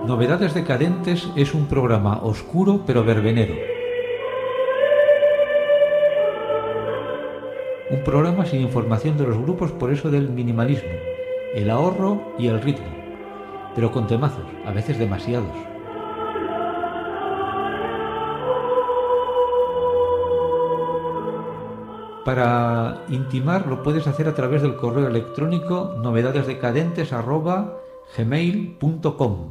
Novedades Decadentes es un programa oscuro pero verbenero. Un programa sin información de los grupos, por eso del minimalismo, el ahorro y el ritmo, pero con temazos, a veces demasiados. Para intimar lo puedes hacer a través del correo electrónico novedadesdecadentes@gmail.com.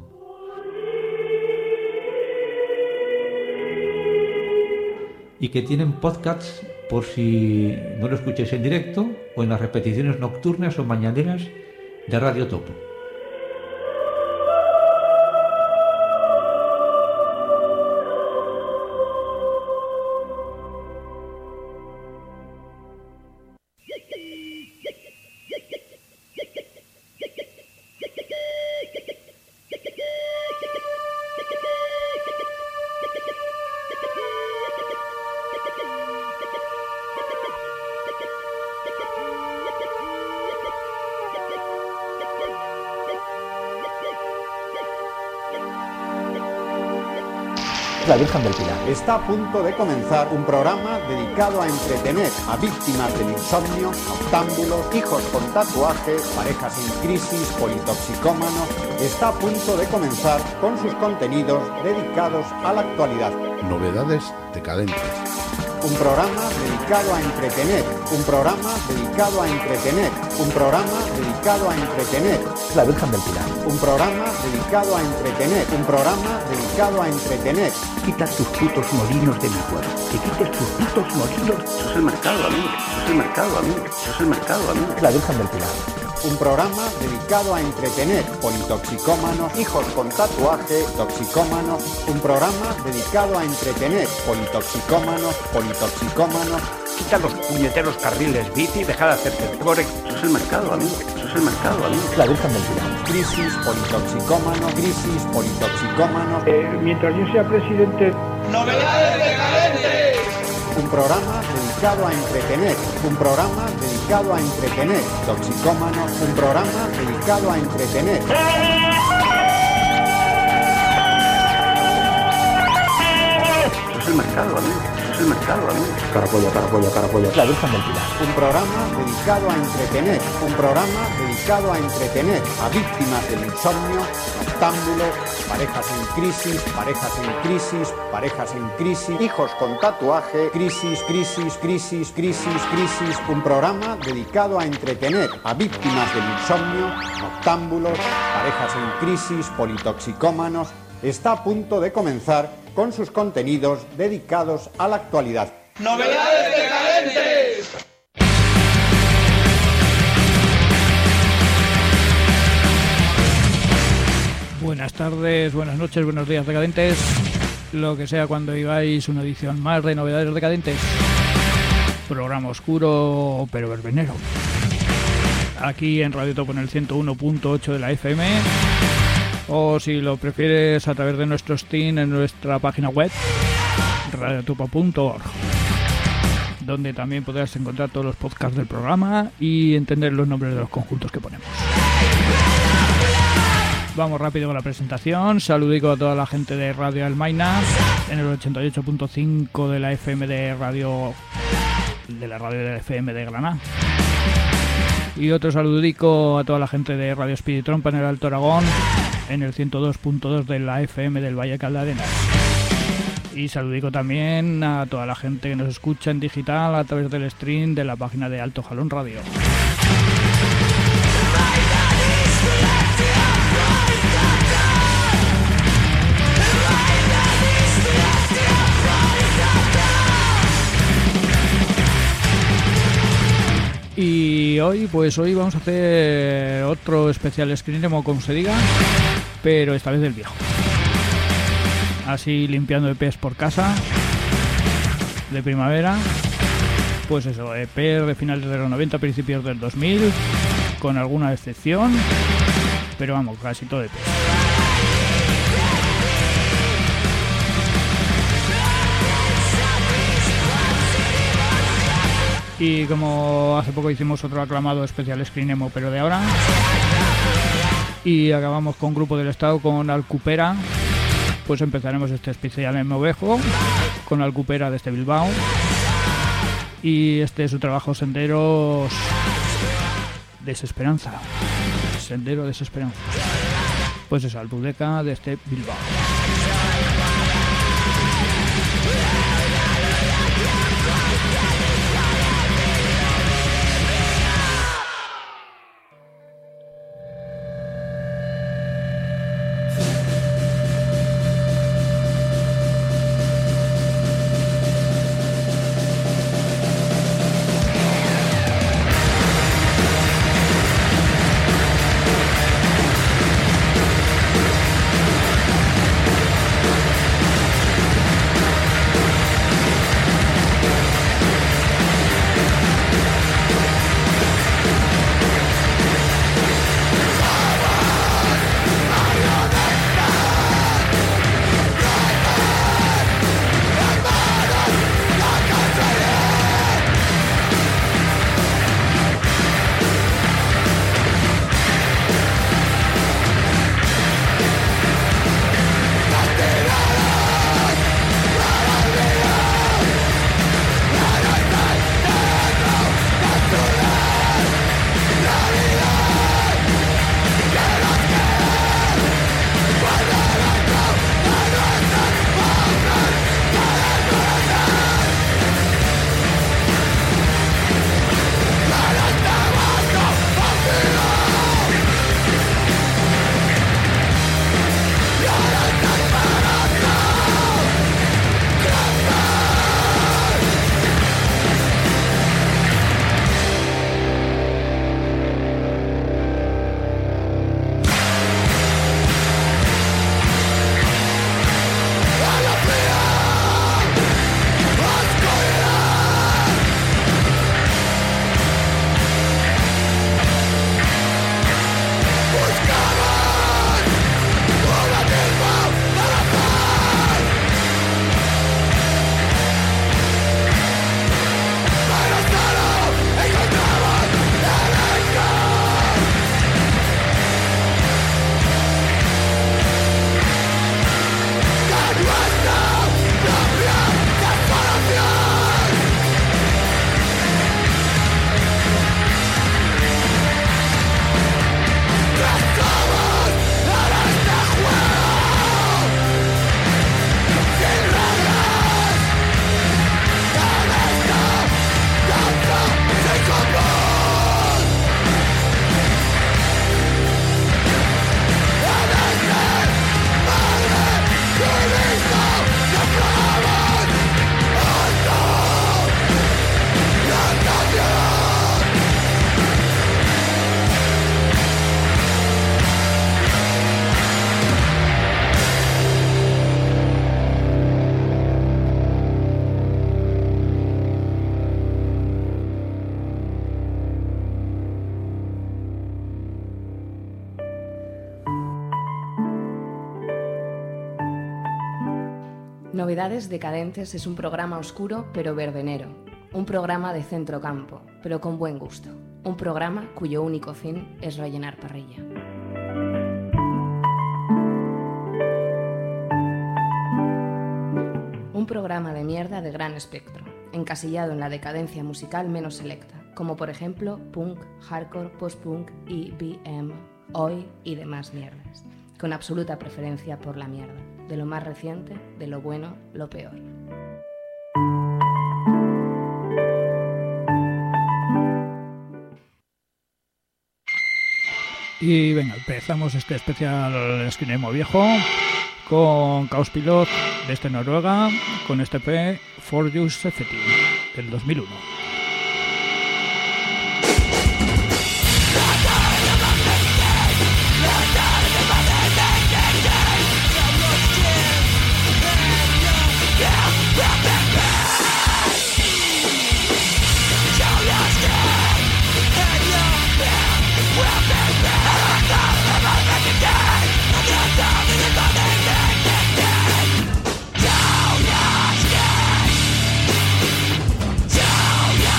Y que tienen podcasts por si no lo escucháis en directo o en las repeticiones nocturnas o mañaneras de Radio Topo. La Virgen del Pilar. Está a punto de comenzar un programa dedicado a entretener a víctimas del insomnio, noctámbulos, hijos con tatuajes, parejas en crisis, politoxicómanos. Está a punto de comenzar con sus contenidos dedicados a la actualidad. Novedades Decadentes. Un programa dedicado a entretener, un programa dedicado a entretener, un programa dedicado a entretener. La Virgen del Pilar. Un programa dedicado a entretener, un programa dedicado a entretener. Quita tus putos molinos de mi cuerpo. Que quites tus putos molinos. Eso es el mercado, amigo. Eso es el mercado, amigo. Eso es el mercado, amigo. La Virgen del Pilar. Un programa dedicado a entretener politoxicómanos, hijos con tatuaje, toxicómanos. Un programa dedicado a entretener politoxicómanos, politoxicómanos. Quita los puñeteros carriles bici y deja de hacerte gore. Eso es el mercado, amigo. Eso es el mercado, amigo. La Virgen del Pilar. Crisis politoxicómanos, crisis politoxicómanos. Mientras yo sea presidente... ¡Novedades Decadentes! Un programa dedicado a entretener, un programa dedicado a entretener, toxicómanos, un programa dedicado a entretener. Eso es el mercado, amigo. Eso es el mercado, amigo. Carapolla, carapolla, carapolla. La Virgen del Pilar. Un programa dedicado a entretener, un programa dedicado a entretener a víctimas del insomnio, noctámbulos, parejas en crisis, parejas en crisis, parejas en crisis, hijos con tatuaje, crisis, crisis, crisis, crisis, crisis. Un programa dedicado a entretener a víctimas del insomnio, noctámbulos, parejas en crisis, politoxicómanos. Está a punto de comenzar con sus contenidos dedicados a la actualidad. ¡Novedades Decadentes! Buenas tardes, buenas noches, buenos días decadentes, lo que sea cuando digáis una edición más de Novedades Decadentes, programa oscuro pero verbenero, aquí en Radio Topo en el 101.8 de la FM, o si lo prefieres a través de nuestro Steam en nuestra página web radiotopo.org, donde también podrás encontrar todos los podcasts del programa y entender los nombres de los conjuntos que ponemos. Vamos rápido con la presentación. Saludico a toda la gente de Radio Almaina en el 88.5 de la FM de radio de la radio de FM de Granada. Y otro saludico a toda la gente de Radio Speedy Trompa en el Alto Aragón en el 102.2 de la FM del Valle Caldarenas. Y saludico también a toda la gente que nos escucha en digital a través del stream de la página de Alto Jalón Radio. Y hoy vamos a hacer otro especial screen demo, como se diga, pero esta vez del viejo. Así limpiando EPs por casa, de primavera, pues eso, EPs de finales de los 90, principios del 2000, con alguna excepción, pero vamos, casi todo EPs. Y como hace poco hicimos otro aclamado especial Screen Emo, pero de ahora, Y acabamos con Grupo del Estado, con Alcupera. Pues empezaremos este especial en Movejo con Alcupera desde Bilbao. Y este es su trabajo, Senderos Desesperanza. Sendero Desesperanza. Pues es Albudeca desde Bilbao. Novedades Decadentes es un programa oscuro pero verbenero, un programa de centro-campo, pero con buen gusto, un programa cuyo único fin es rellenar parrilla. Un programa de mierda de gran espectro, encasillado en la decadencia musical menos selecta, como por ejemplo punk, hardcore, post-punk, EBM, oi y demás mierdas, con absoluta preferencia por la mierda, de lo más reciente, de lo bueno, lo peor. Y venga, empezamos este especial Esquinemo Viejo con Chaos Pilot desde Noruega, con este EP For You Safety del 2001. Yeah.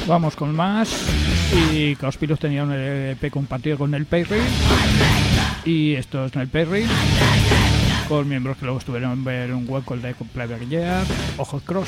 Vamos con más. Y Causpirus tenía un EP compartido con Neil Perry. Y esto es Neil Perry, con miembros que luego estuvieron en ver un hueco el de Playback Year o Hot Cross.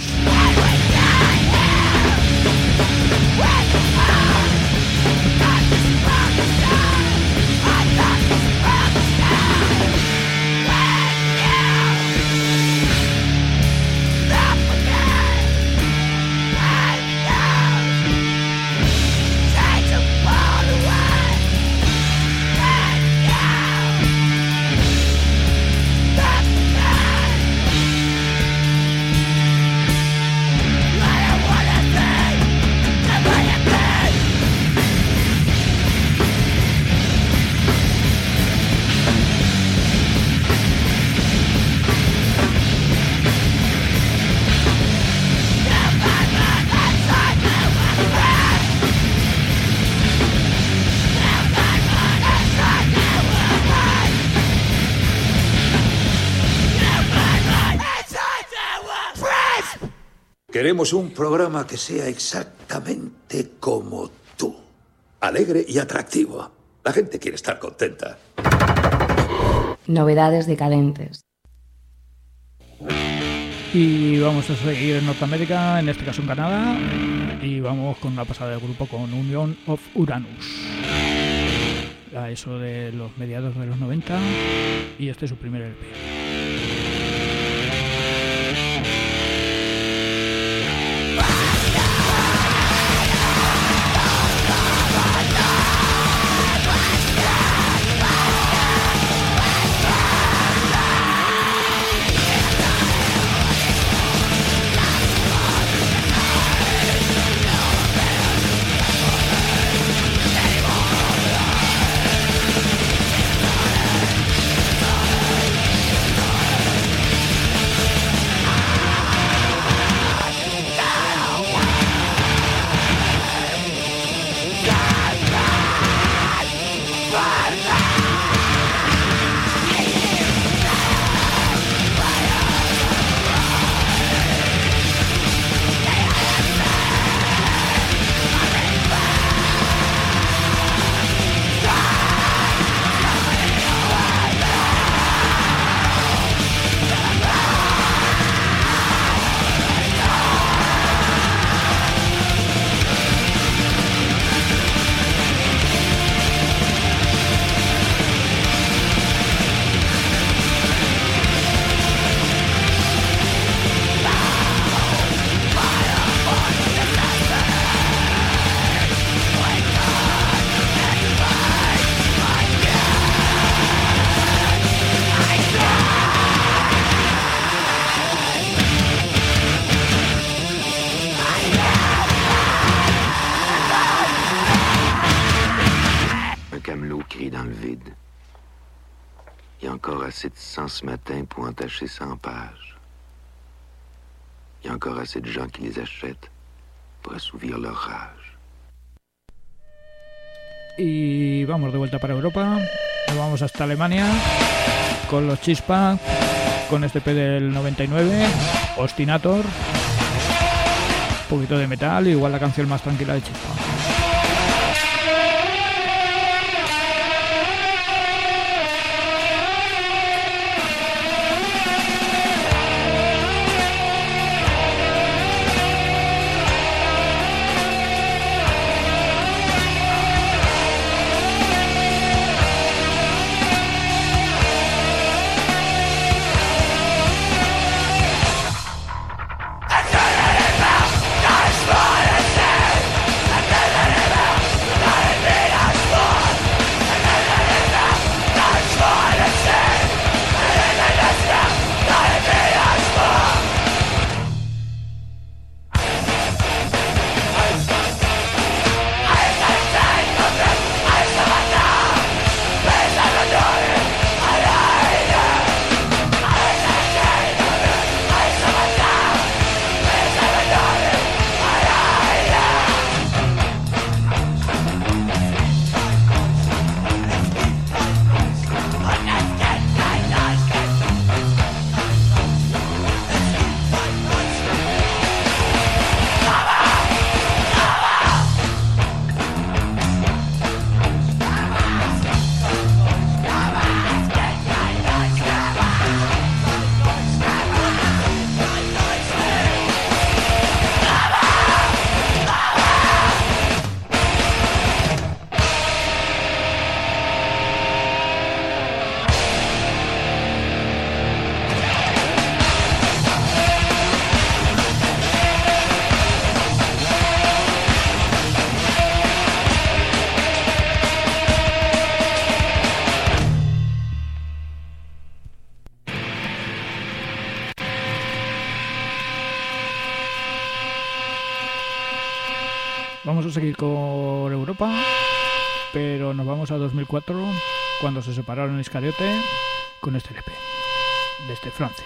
Queremos un programa que sea exactamente como tú. Alegre y atractivo. La gente quiere estar contenta. Novedades decadentes. Y vamos a seguir en Norteamérica, en este caso en Canadá. Y vamos con una pasada de grupo con Union of Uranus. A eso de los mediados de los 90. Y este es su primer LP. Assez de sang ce matin pour entacher 100 pages. Il y a encore assez de gens qui les achètent pour assouvir leur rage. Y vamos de vuelta para Europa. Nos vamos hasta Alemania con los Chispa, con este EP del 99, Ostinator. Un poquito de metal, igual la canción más tranquila de Chispa. I Vamos a seguir con Europa, pero nos vamos a 2004, cuando se separaron Iscariote con este LP, desde Francia.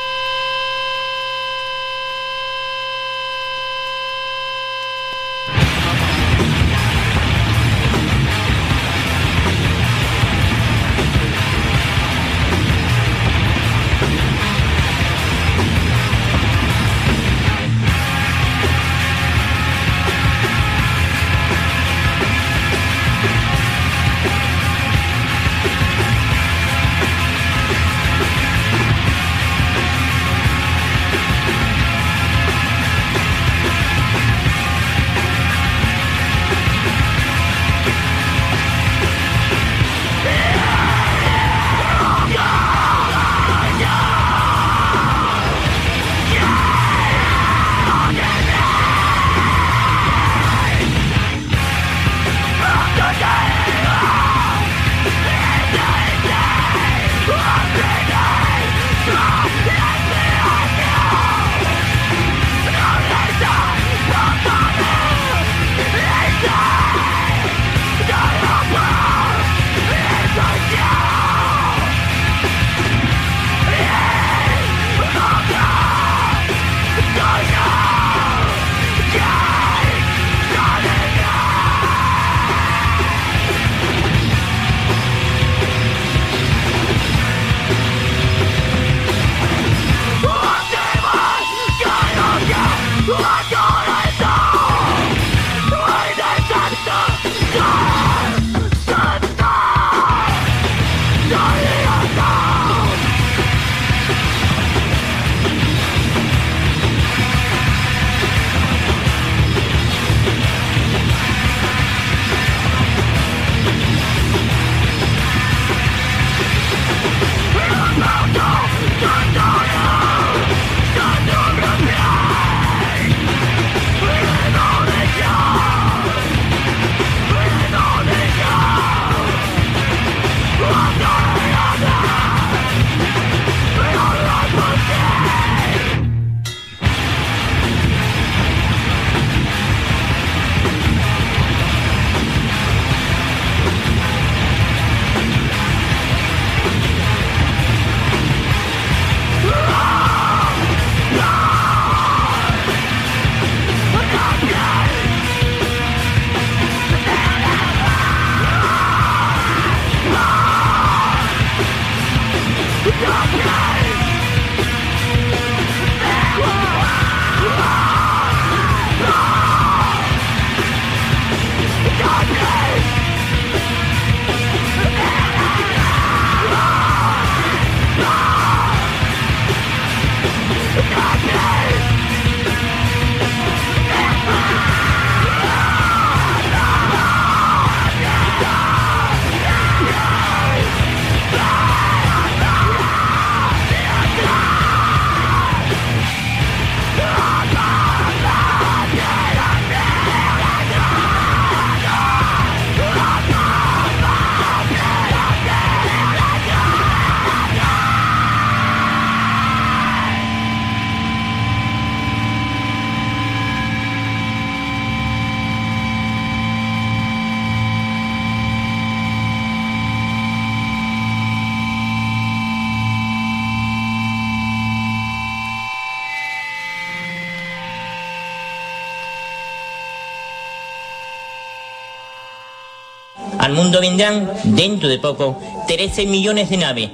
Al mundo vendrán, dentro de poco, 13 millones de naves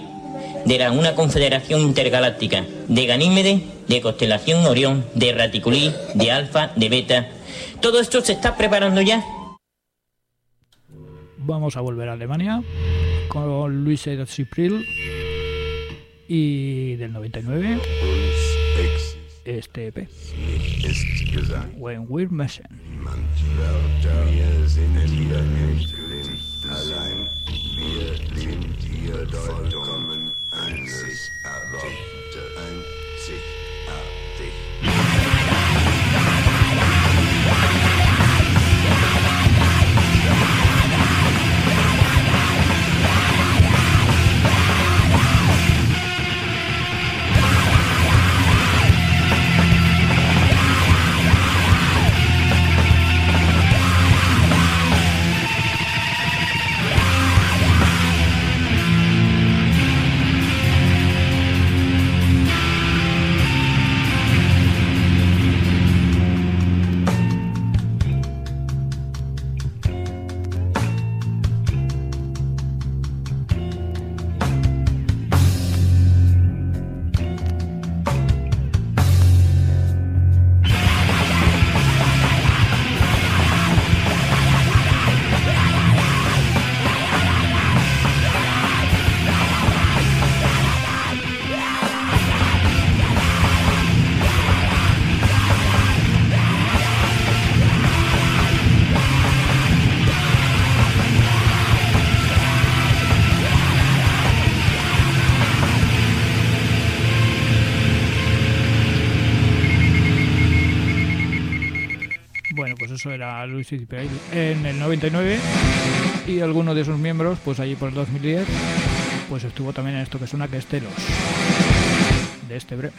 de una confederación intergaláctica, de Ganímedes, de constelación Orión, de Raticulí, de Alfa, de Beta. Todo esto se está preparando ya. Vamos a volver a Alemania con Luis Cipril y del 99 este EP, When We're Messing. Allein wir sind hier vollkommen einzigartig. eso era Louis Cipriel en el 99, y alguno de sus miembros, pues allí por el 2010, pues estuvo también en esto que suena, que es Telos, de este Bremen.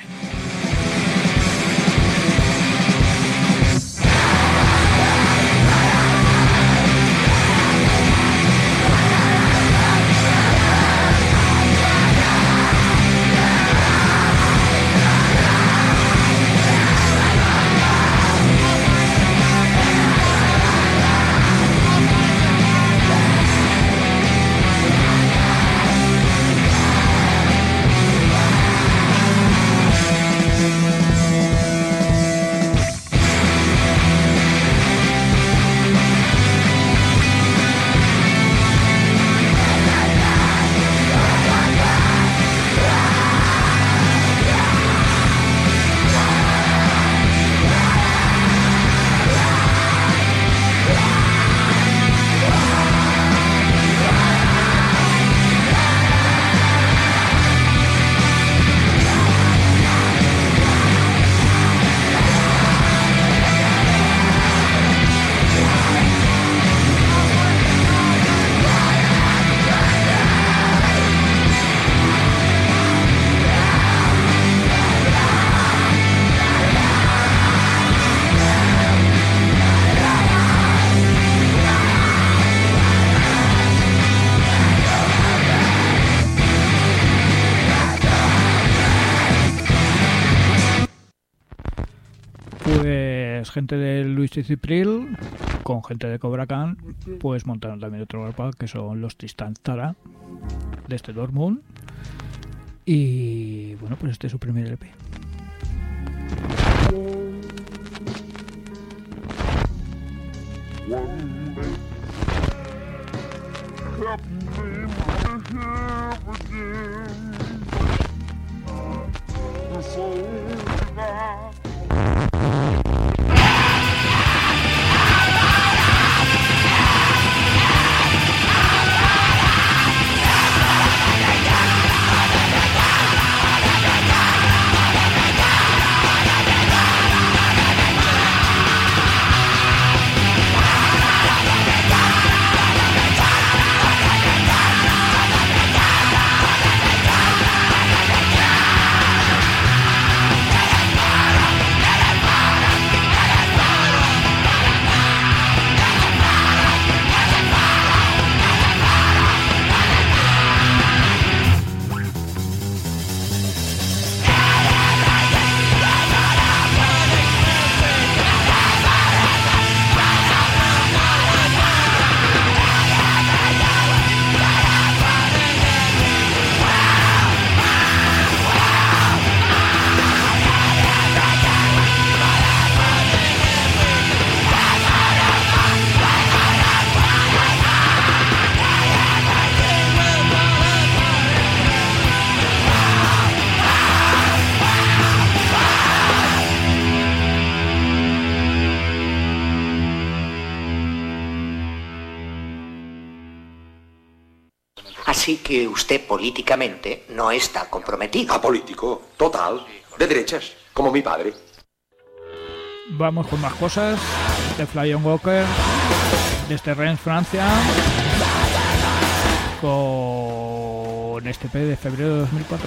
Pues gente de Louis Cipriel con gente de Cobra Khan, pues montaron también otro grupo que son los Tristan Tzara, de este Dortmund. Y bueno, pues este es su primer LP. Así que usted políticamente no está comprometido. Apolítico, total, de derechas, como mi padre. Vamos con más cosas. De Flying Walker, desde Rennes, Francia, con este EP de febrero de 2004.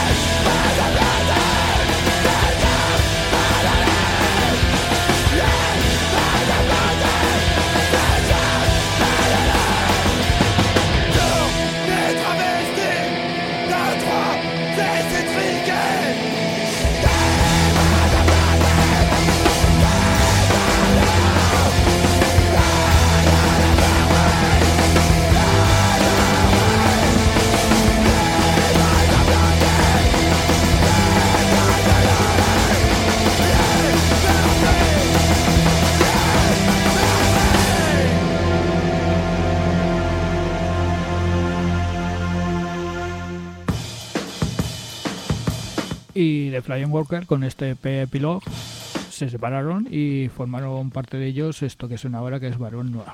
Yeah! Y The Flying Worker, con este EP Epilogue, se separaron y formaron parte de ellos esto que suena ahora, que es Baron Noir.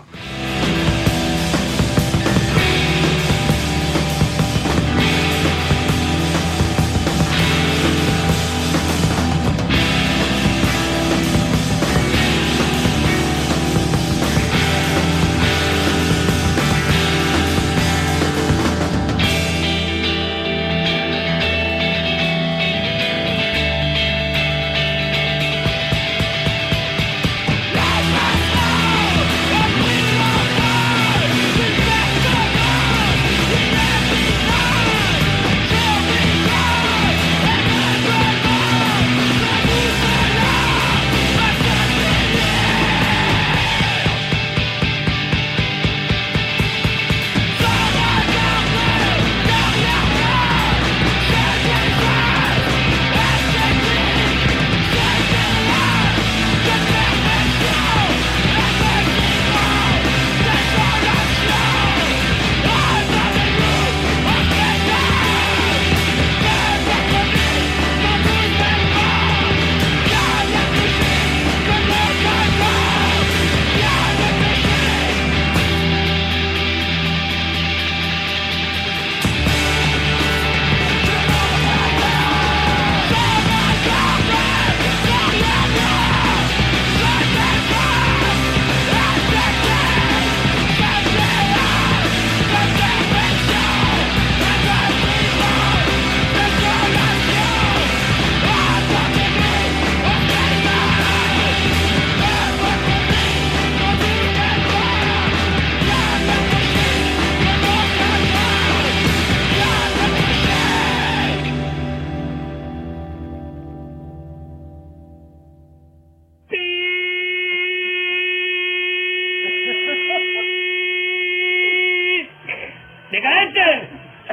¡Decadente!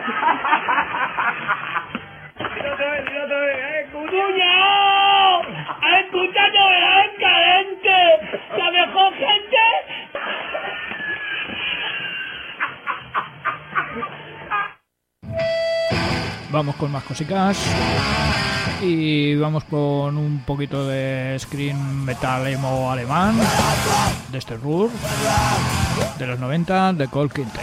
¡Cuduña! ¡Escuchando a Decadente! ¡La mejor gente! Vamos con más cositas y vamos con un poquito de scream metal emo alemán de este Ruhr de los 90 de Cold Quintet.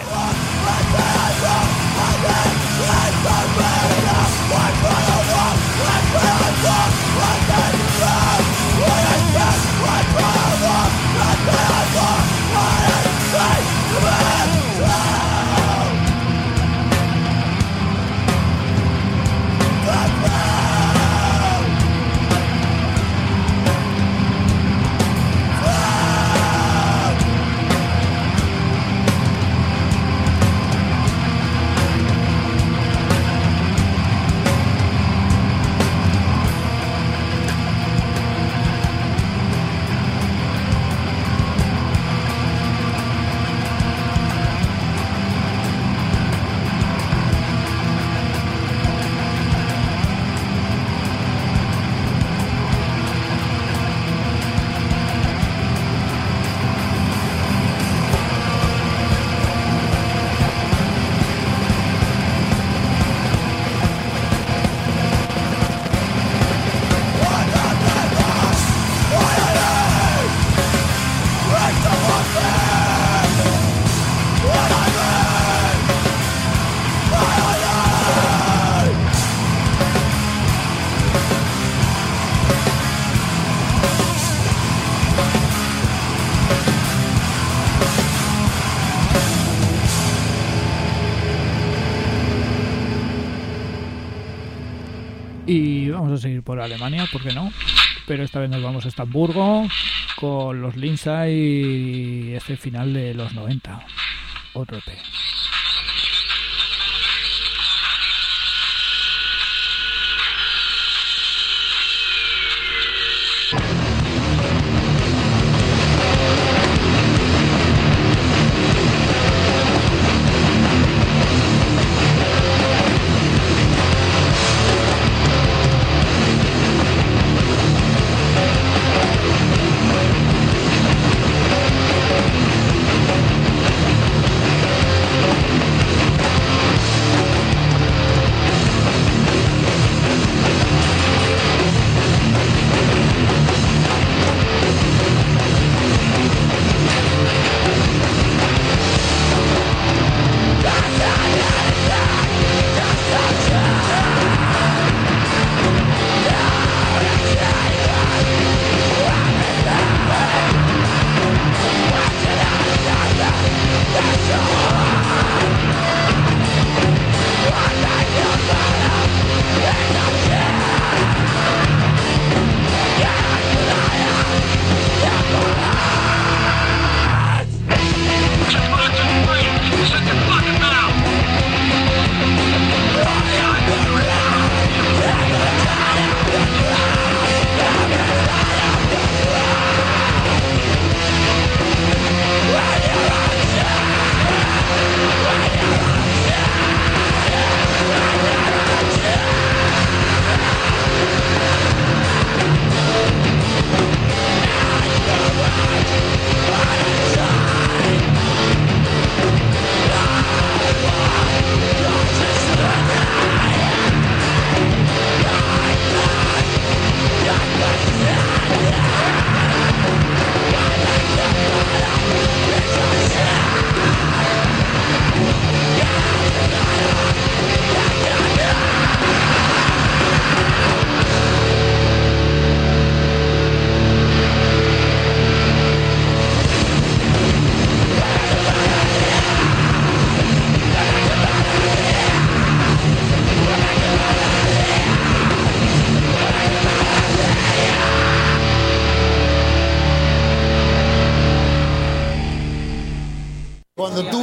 Y vamos a seguir por Alemania, ¿por qué no? Pero esta vez nos vamos a Estrasburgo con los Lindsay y ese final de los 90. Otro EP.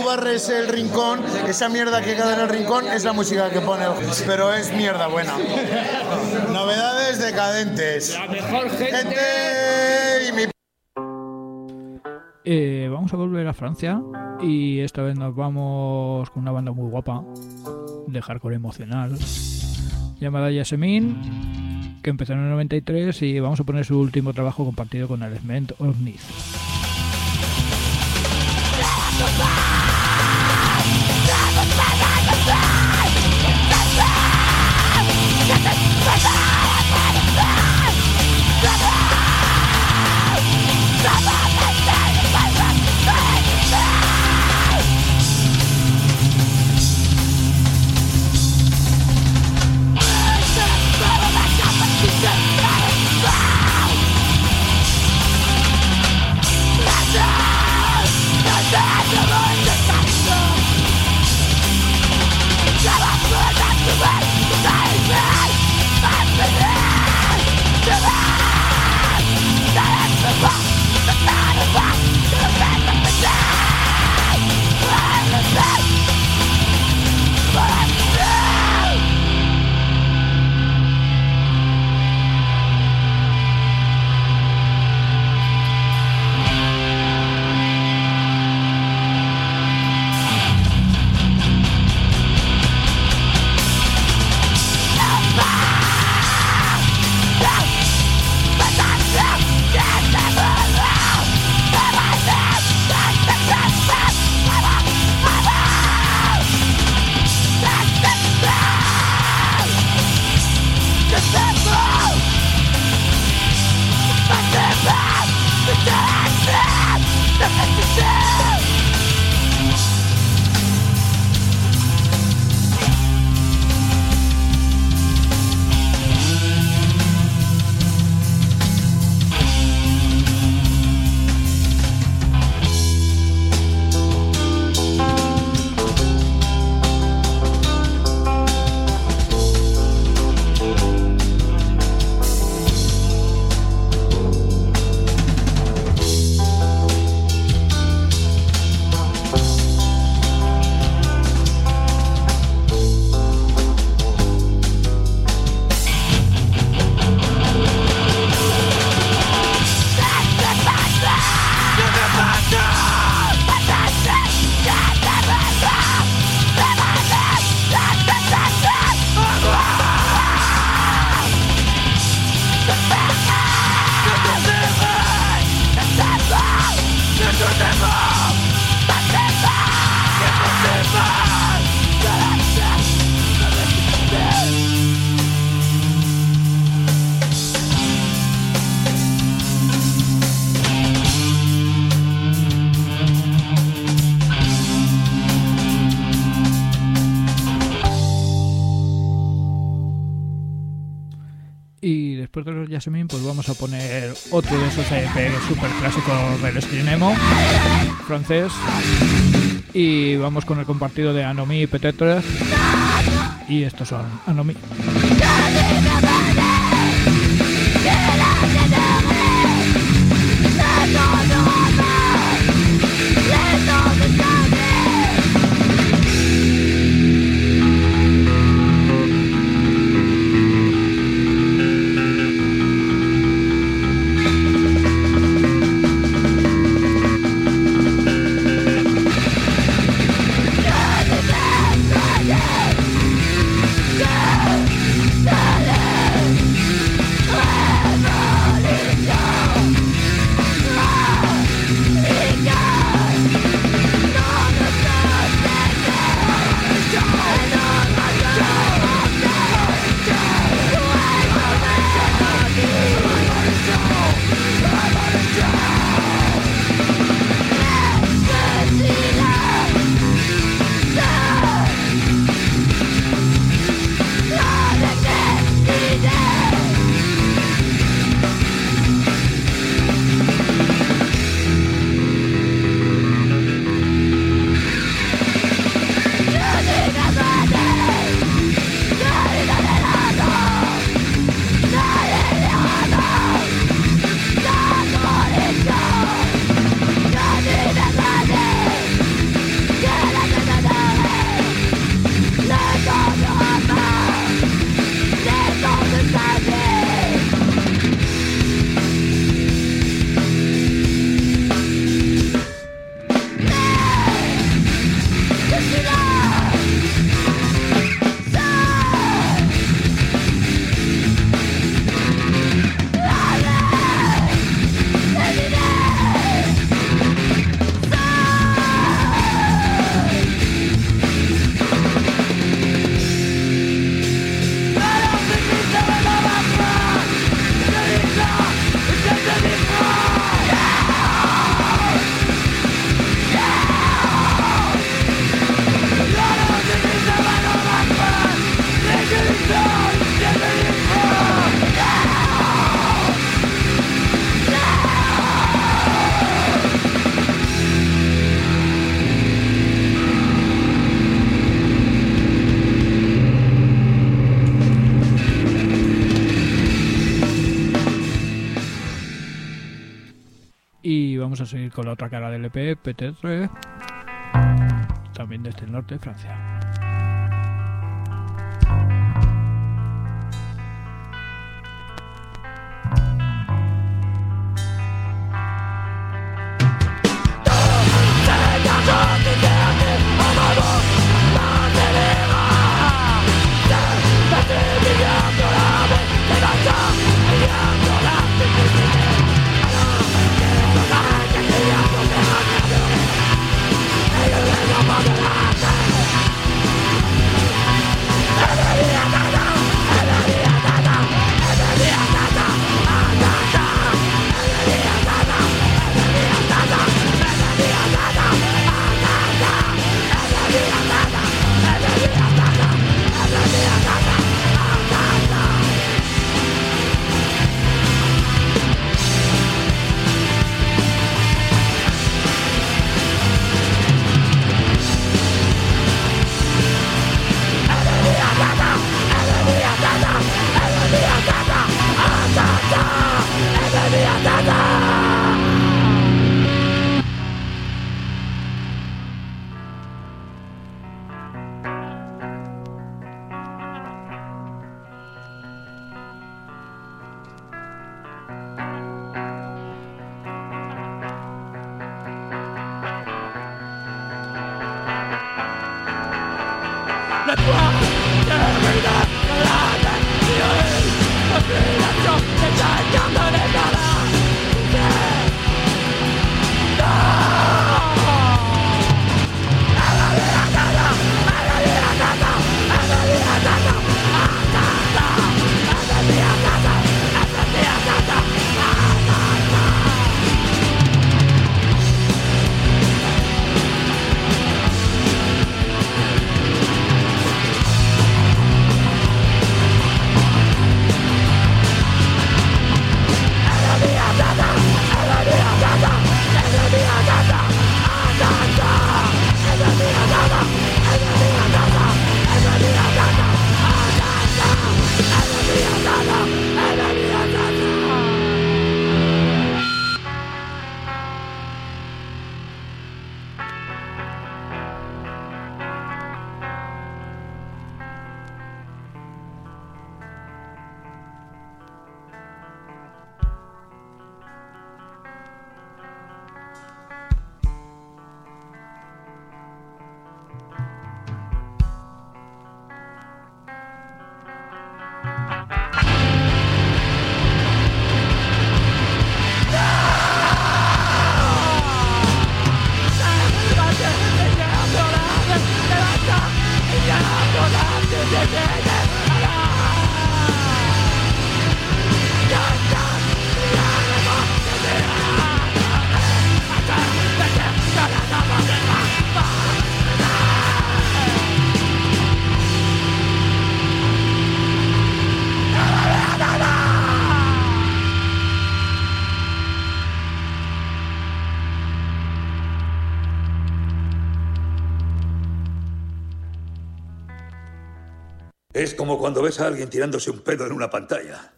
barres el rincón, esa mierda que queda en el rincón es la música que pone, pero es mierda buena. Novedades decadentes. La mejor gente y mi... Vamos a volver a Francia y esta vez nos vamos con una banda muy guapa de hardcore emocional llamada Yasemin, que empezó en el 93 y vamos a poner su último trabajo compartido con Element of Nice. Después de los Yasemin, pues vamos a poner otro de esos EP super clásicos del Scream Emo francés, y vamos con el compartido de Anomi y Peut-être, y estos son Anomi. Yeah. Y vamos a seguir con la otra cara del EP, Peut-être, también desde el norte de Francia. Es como cuando ves a alguien tirándose un pedo en una pantalla.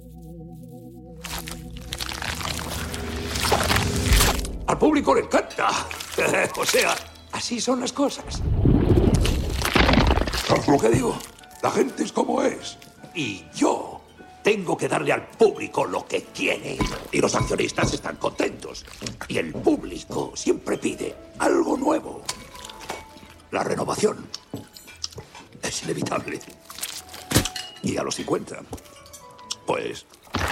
Al público le encanta. O sea, así son las cosas. ¿Sabes lo que digo? La gente es como es. Y yo tengo que darle al público lo que quiere. Y los accionistas están contentos. Y el público siempre pide algo nuevo. La renovación es inevitable. Y a los 50, pues,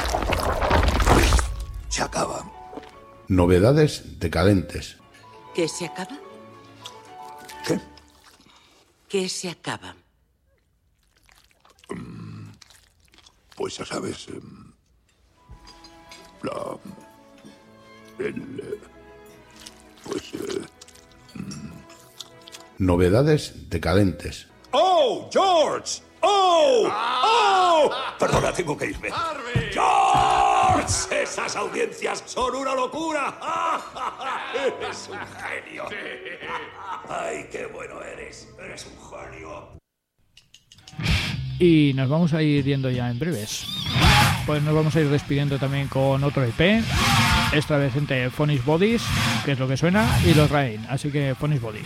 se acaba. Novedades decadentes. ¿Qué se acaba? ¿Qué? ¿Qué se acaba? Pues ya sabes, Novedades decadentes. ¡Oh, George! ¡Oh! ¡Oh! Perdona, tengo que irme. ¡George! Esas audiencias son una locura. Eres un genio. ¡Ay, qué bueno eres! Eres un genio. Y nos vamos a ir yendo ya en breves. Pues nos vamos a ir despidiendo también con otro EP. esta vez entre Phoenix Bodies, que es lo que suena, y los Rain, así que Phoenix Bodies.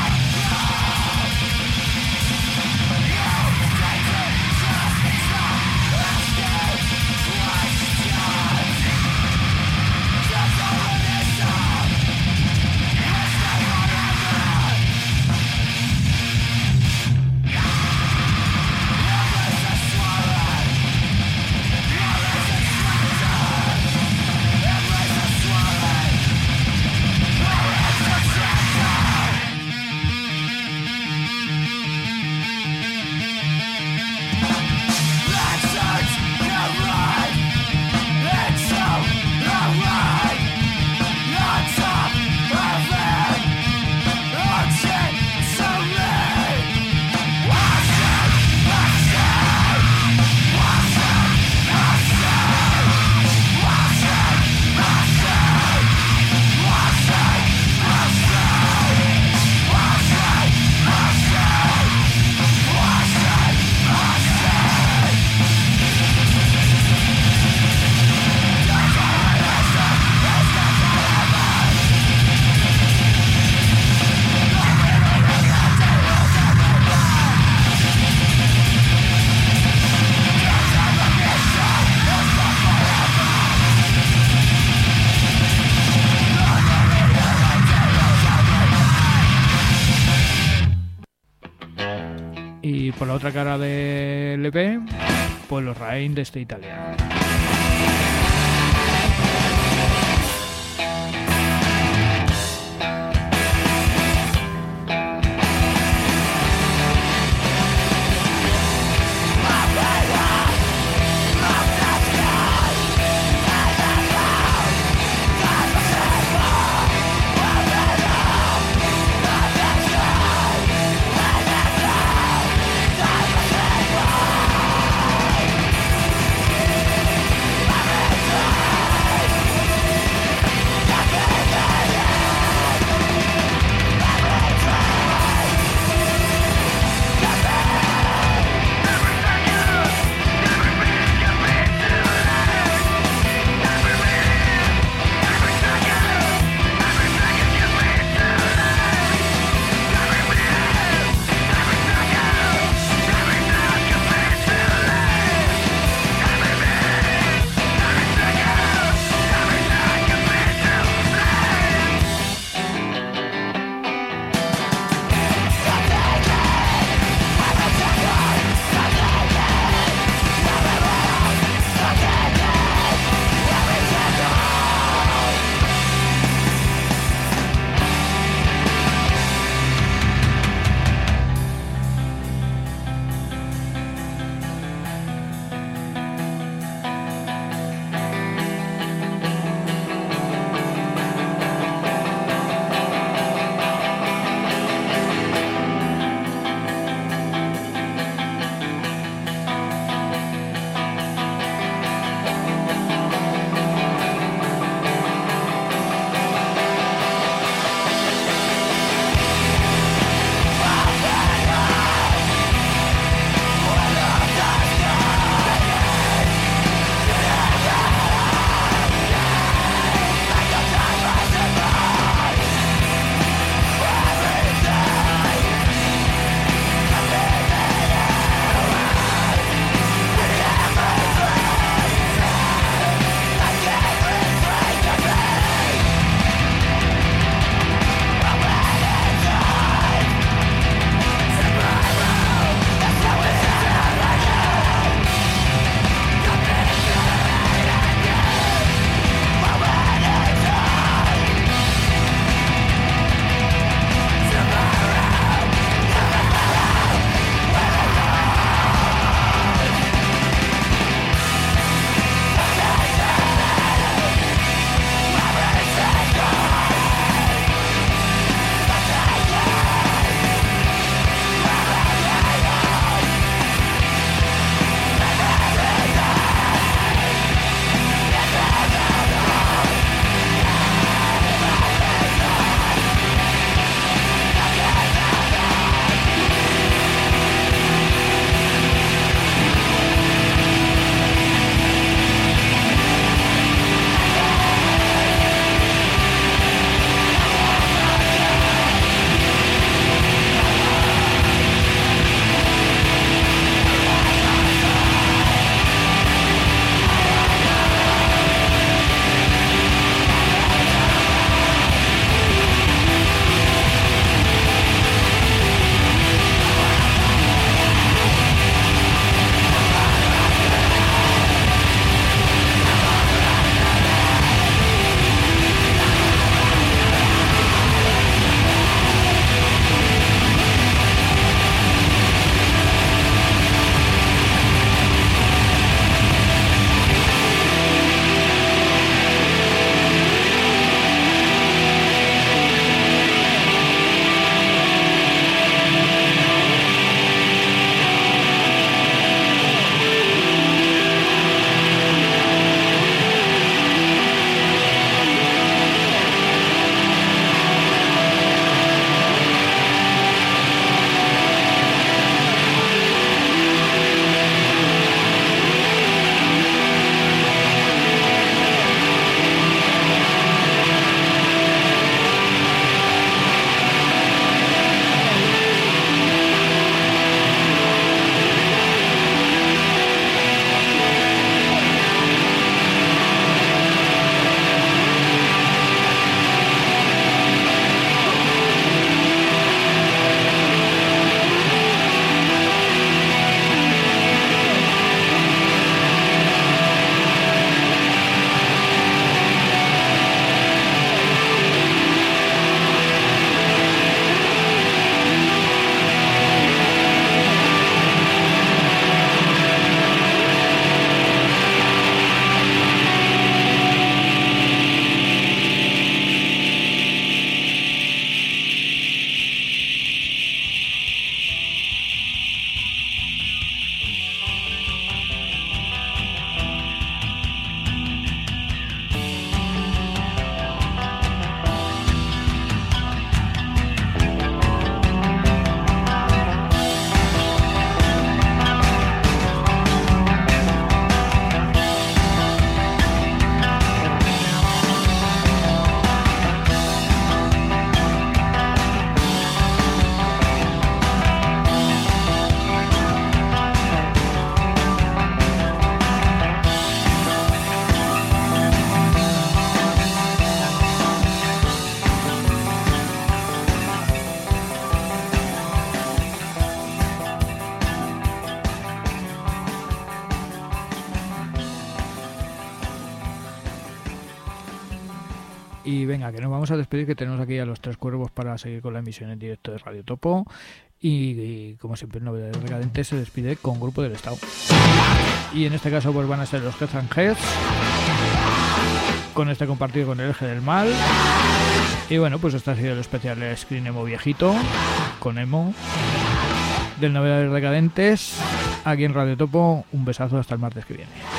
Y por la otra cara del EP, pues los Rain desde Italia. Y venga, que nos vamos a despedir, que tenemos aquí a los Tres Cuervos para seguir con la emisión en directo de Radio Topo. Y como siempre, Novedades Decadentes se despide con Grupo del Estado. Y en este caso pues van a ser los Heads and Heads, con este compartido con el Eje del Mal. Y bueno, pues este ha sido el especial Screen Emo viejito, con Emo, del Novedades Decadentes, aquí en Radio Topo. Un besazo, hasta el martes que viene.